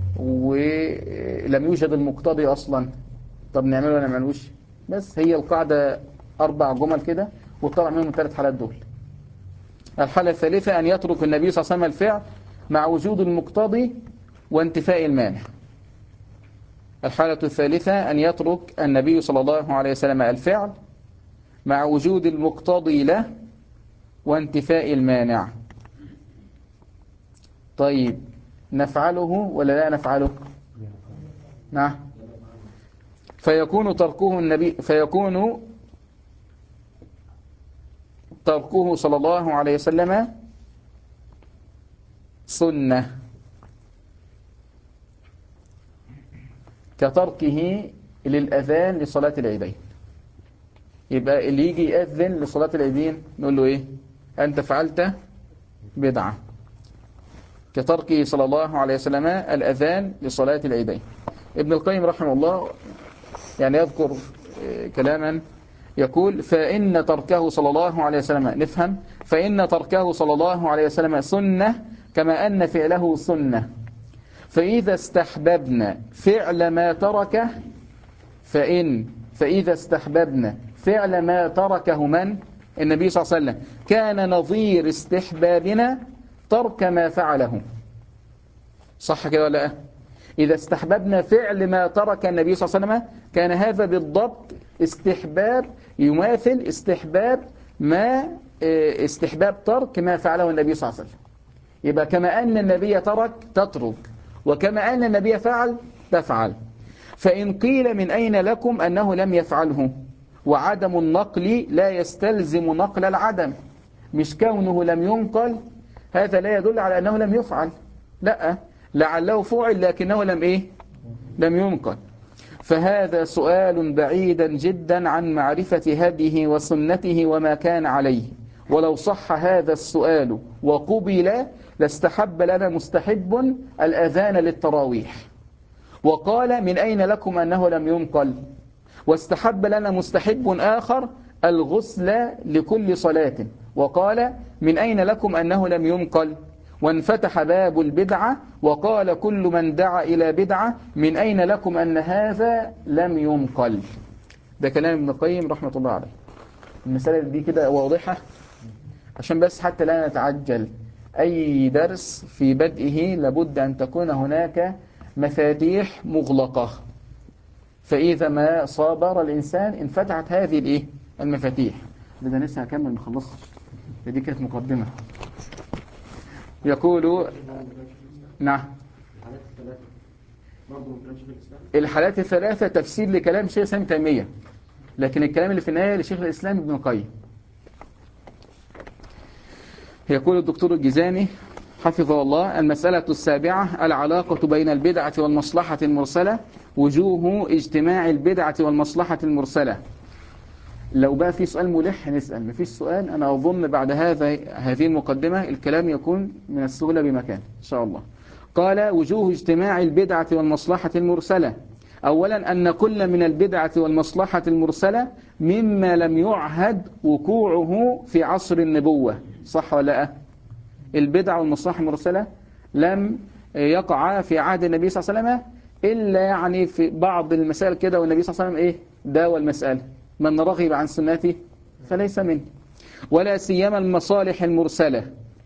ولم يوجد المقتضي اصلا، طب نعمله ولا نعملوش؟ بس هي القاعدة 4 جمل كده وطلع منهم 3 حالات دول. الحالة الثالثة أن يترك النبي صلى الله عليه وسلم الفعل مع وجود المقتضي وانتفاء المانع. الحالة الثالثة أن يترك النبي صلى الله عليه وسلم الفعل مع وجود المقتضي له وانتفاء المانع. طيب نفعله ولا لا نفعله؟ نعم. فيكون تركه صلى الله عليه وسلم سنة كتركه للأذان لصلاة العيدين. يبقى اللي يجي يأذن لصلاة العيدين نقول له ايه؟ أنت فعلت بدعة، كتركه صلى الله عليه وسلم الأذان لصلاة العيدين. ابن القيم رحمه الله يعني يذكر كلاما يقول فإن تركه صلى الله عليه وسلم، نفهم، فإن تركه صلى الله عليه وسلم سنة كما أن فعله سنة، فإذا استحببنا فعل ما تركه فإذا استحببنا فعل ما تركه من؟ النبي صلى الله عليه وسلم، كان نظير استحبابنا ترك ما فعله. صح كده ولا لا؟ إذا استحببنا فعل ما ترك النبي صلى الله عليه وسلم كان هذا بالضبط استحباب يماثل استحباب ترك ما فعله النبي صلى الله عليه وسلم. يبقى كما أن النبي ترك تترك، وكما أن النبي فعل تفعل. فإن قيل من أين لكم أنه لم يفعله؟ وعدم النقل لا يستلزم نقل العدم. مش كونه لم ينقل هذا لا يدل على أنه لم يفعل، لا، لعله فعل لكنه لم ينقل. فهذا سؤال بعيدا جدا عن معرفة هديه وسنته وما كان عليه. ولو صح هذا السؤال وقبل لاستحب لنا مستحب الأذان للتراويح وقال من أين لكم أنه لم ينقل، واستحب لنا مستحب آخر الغسل لكل صلاة وقال من أين لكم أنه لم ينقل، وانفتح باب البدعة وقال كل من دعا إلى بدعة من أين لكم أن هذا لم ينقل. ده كلام ابن القيم رحمة الله عليه. المسألة دي كده واضحة عشان بس حتى لا نتعجل. أي درس في بدئه لابد أن تكون هناك مفاتيح مغلقة، فإذا ما صابر الإنسان انفتحت هذه المفاتيح. ده لسه هكمل مخلصش، دي كانت مقدمة. يقول نعم الحالات الثلاثة تفسير لكلام شيخ الإسلام تيمية، لكن الكلام اللي في النهاية لشيخ الإسلام ابن القيم. يقول الدكتور الجيزاني حفظه الله المسألة السابعة العلاقة بين البدعة والمصلحة المرسلة، وجوه اجتماع البدعة والمصلحة المرسلة. لو بقى في سؤال ملح نسأل، مفيش سؤال أنا أظن بعد هذه المقدمة الكلام يكون من السهولة بمكان إن شاء الله. قال وجوه اجتماع البدعة والمصلحة المرسلة. أولا أن كل من البدعة والمصلحة المرسلة مما لم يعهد وقوعه في عصر النبوة، صح ولا لا؟ البدعة والمصلحة المرسلة لم يقع في عهد النبي صلى الله عليه وسلم إلا يعني في بعض المسائل كده، والنبي صلى الله عليه وسلم داوى المسألة، من رغب عن سنتي فليس منه. ولا سيما المصالح المرسلة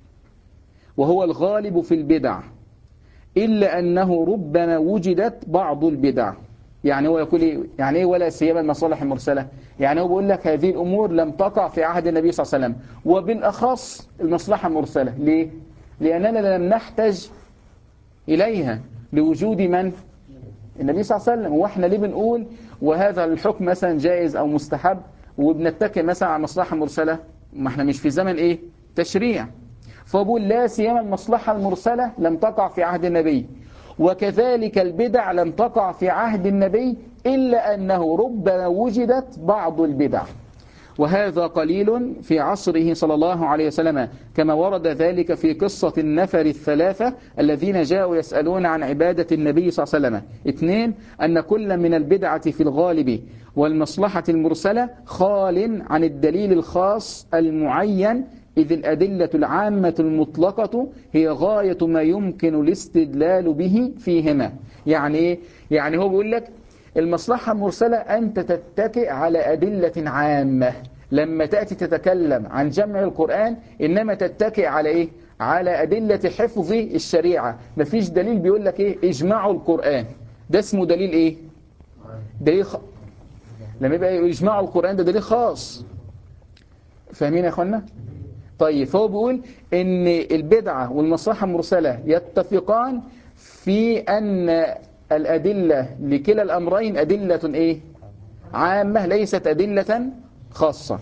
وهو الغالب في البدع، إلا أنه ربما وجدت بعض البدع. يعني هو يقول يعني ولا سيما المصالح المرسلة؟ يعني هو بيقول لك هذه الأمور لم تقع في عهد النبي صلى الله عليه وسلم، وبالأخص المصلحة المرسلة. ليه؟ لأننا لم نحتاج إليها لوجود من؟ النبي صلى الله عليه وسلم. وإحنا ليه بنقول وهذا الحكم مثلا جائز أو مستحب وبنتكي مثلا على مصلحة مرسلة؟ ما احنا مش في زمن تشريع. فبقول لا سيما المصلحة المرسلة لم تقع في عهد النبي، وكذلك البدع لم تقع في عهد النبي، إلا أنه ربما وجدت بعض البدع، وهذا قليل في عصره صلى الله عليه وسلم، كما ورد ذلك في قصة النفر الثلاثة الذين جاءوا يسألون عن عبادة النبي صلى الله عليه وسلم. 2 أن كل من البدعة في الغالب والمصلحة المرسلة خال عن الدليل الخاص المعين، إذ الأدلة العامة المطلقة هي غاية ما يمكن الاستدلال به فيهما. يعني إيه؟ يعني هو بيقول لك المصلحة المرسلة أنت تتكئ على أدلة عامة. لما تأتي تتكلم عن جمع القرآن إنما تتكئ على على أدلة حفظ الشريعة. مفيش دليل بيقول لك اجمعوا القرآن، ده اسمه دليل دليل لما يبقى يجمعوا القرآن ده دليل خاص. فاهمين يا أخوانا؟ طيب فهو بيقول إن البدعة والمصلحة المرسلة يتفقان في أن الأدلة لكلا الأمرين أدلة عامة ليست أدلة خاصة.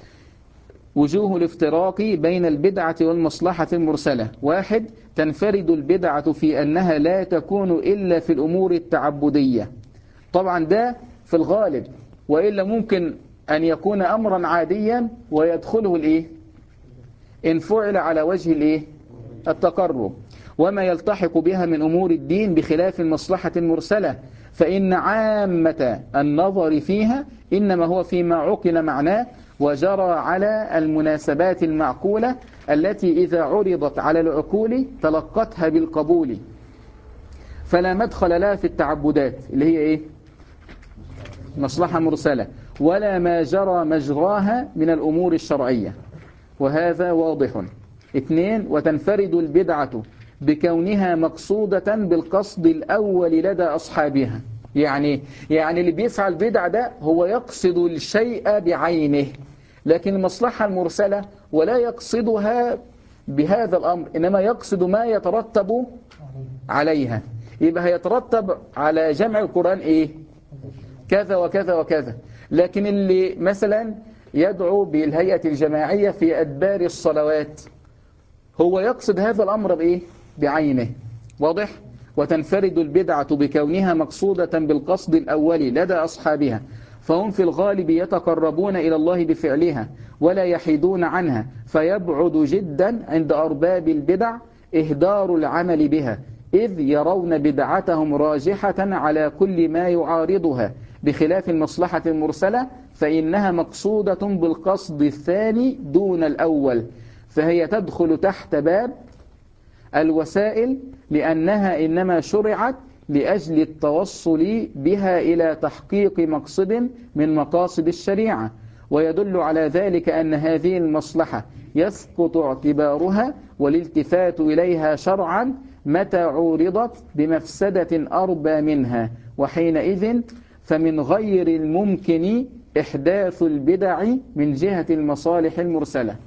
وجوه الافتراق بين البدعة والمصلحة المرسلة. 1 تنفرد البدعة في أنها لا تكون إلا في الأمور التعبدية. طبعا ده في الغالب، وإلا ممكن أن يكون أمرا عاديا ويدخله إن فعل على وجه التقرب، وما يلتحق بها من أمور الدين، بخلاف المصلحة المرسلة فإن عامة النظر فيها إنما هو فيما عقل معناه وجرى على المناسبات المعقولة التي إذا عرضت على العقول تلقتها بالقبول، فلا مدخل لها في التعبدات اللي هي مصلحة مرسلة، ولا ما جرى مجراها من الأمور الشرعية، وهذا واضح. 2 وتنفرد البدعة بكونها مقصودة بالقصد الأول لدى أصحابها. يعني اللي بيفعل بدعة ده هو يقصد الشيء بعينه، لكن المصلحة المرسلة ولا يقصدها بهذا الأمر، إنما يقصد ما يترتب عليها. يبقى هيترتب على جمع القرآن كذا وكذا وكذا، لكن اللي مثلا يدعو بالهيئة الجماعية في أدبار الصلوات هو يقصد هذا الأمر بعينه. واضح؟ وتنفرد البدعة بكونها مقصودة بالقصد الأول لدى أصحابها، فهم في الغالب يتقربون إلى الله بفعلها ولا يحيدون عنها، فيبعد جدا عند أرباب البدع إهدار العمل بها، إذ يرون بدعتهم راجحة على كل ما يعارضها، بخلاف المصلحة المرسلة فإنها مقصودة بالقصد الثاني دون الأول، فهي تدخل تحت باب الوسائل، لأنها إنما شرعت لأجل التوصل بها إلى تحقيق مقصد من مقاصد الشريعة. ويدل على ذلك أن هذه المصلحة يسقط اعتبارها والالتفات إليها شرعا متى عورضت بمفسدة أربى منها، وحينئذ فمن غير الممكن إحداث البدع من جهة المصالح المرسلة.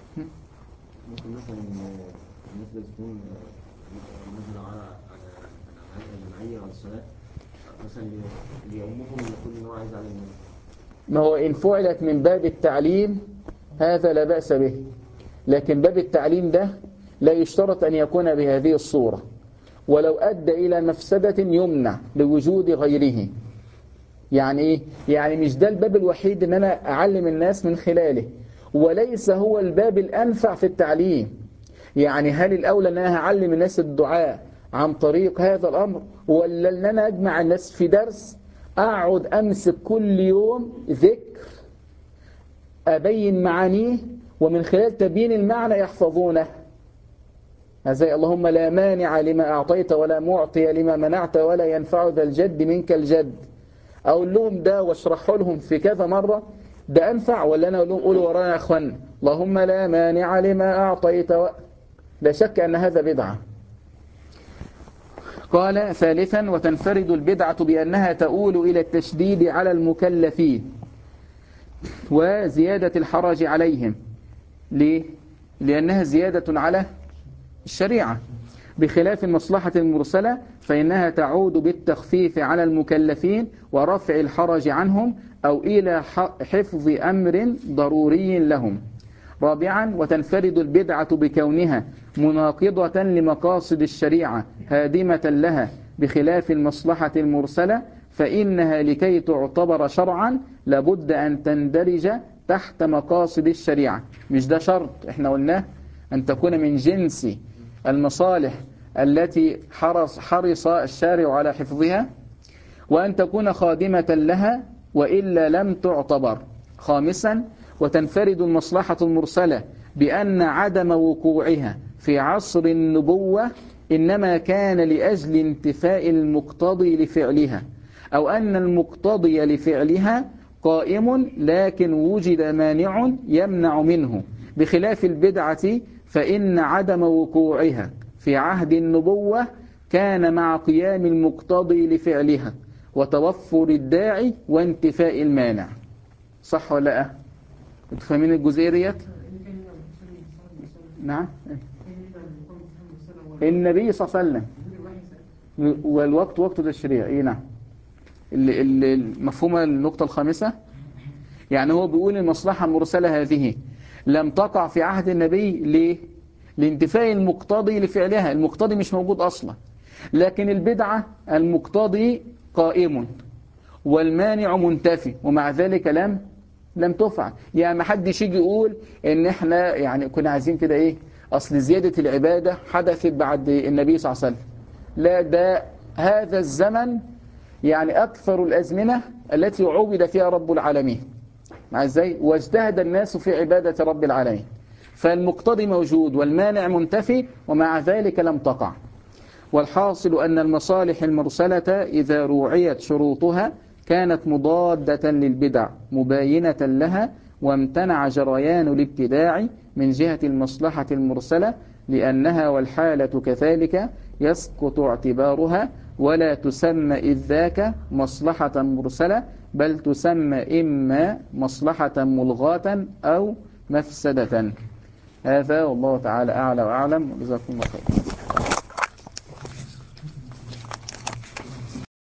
ممكن مثلا الناس بتكون مثلا على الجمعية على الصلاة مثلا ليومهم يقول إن هو عايز على الناس. ما هو إن فعلت من باب التعليم هذا لا بأس به، لكن باب التعليم ده لا يشترط أن يكون بهذه الصورة، ولو أدى إلى مفسدة يمنع لوجود غيره. يعني إيه؟ يعني مش ده الباب الوحيد إن أنا أعلم الناس من خلاله، وليس هو الباب الأنفع في التعليم. يعني هل الأولى أن أنا هعلم الناس الدعاء عن طريق هذا الأمر، ولا أن أنا أجمع الناس في درس أقعد أمسك كل يوم ذكر أبين معانيه، ومن خلال تبيين المعنى يحفظونه؟ زي اللهم لا مانع لما أعطيت ولا معطي لما منعت ولا ينفع ذا الجد منك الجد. أقول لهم ده واشرحه لهم في كذا مرة، ده أنفع؟ ولا أنا أقول لهم قولوا ورانا يا أخوان اللهم لا مانع لما أعطيت لا شك أن هذا بدعة. قال ثالثا وتنفرد البدعة بأنها تؤول إلى التشديد على المكلفين وزيادة الحرج عليهم. ليه؟ لأنها زيادة على الشريعة، بخلاف المصلحة المرسلة فإنها تعود بالتخفيف على المكلفين ورفع الحرج عنهم أو إلى حفظ أمر ضروري لهم. رابعا وتنفرد البدعة بكونها مناقضة لمقاصد الشريعة هادمة لها، بخلاف المصلحة المرسلة فإنها لكي تعتبر شرعا لابد أن تندرج تحت مقاصد الشريعة. مش ده شرط احنا قلناه، أن تكون من جنس المصالح التي حرص الشارع على حفظها، وأن تكون خادمة لها وإلا لم تعتبر. خامسا وتنفرد المصلحة المرسلة بأن عدم وقوعها في عصر النبوة إنما كان لأجل انتفاء المقتضي لفعلها، أو أن المقتضي لفعلها قائم لكن وجد مانع يمنع منه، بخلاف البدعة فإن عدم وقوعها في عهد النبوة كان مع قيام المقتضي لفعلها وتوفر الداعي وانتفاء المانع. صح ولا لا؟ انتوا فاهمين الجزئية ديت؟ نعم. النبي صلى الله عليه وسلم والوقت وقت التشريع. ايه نعم. المفهومة النقطة الخامسة، يعني هو بيقول المصلحة المرسلة هذه لم تقع في عهد النبي. ليه؟ لانتفاء المقتضي لفعلها، المقتضي مش موجود أصلا. لكن البدعة المقتضي قائم والمانع منتفي، ومع ذلك لم تفعل. يعني ما حدش يجي يقول ان احنا يعني كنا عايزين كده ايه، اصل زيادة العبادة حدثت بعد النبي صلى الله عليه وسلم. لا، ده هذا الزمن يعني اكثر الازمنة التي عبد فيها رب العالمين، مع ازاي واجتهد الناس في عبادة رب العالمين، فالمقتضي موجود والمانع منتفي، ومع ذلك لم تقع. والحاصل أن المصالح المرسلة إذا روعيت شروطها كانت مضادة للبدع مباينة لها، وامتنع جريان الابتداع من جهة المصلحة المرسلة، لأنها والحالة كذلك يسقط اعتبارها ولا تسمى إذ ذاك مصلحة مرسلة، بل تسمى إما مصلحة ملغاة أو مفسدة. هذا والله تعالى أعلى وأعلم، وجزاكم الله خير.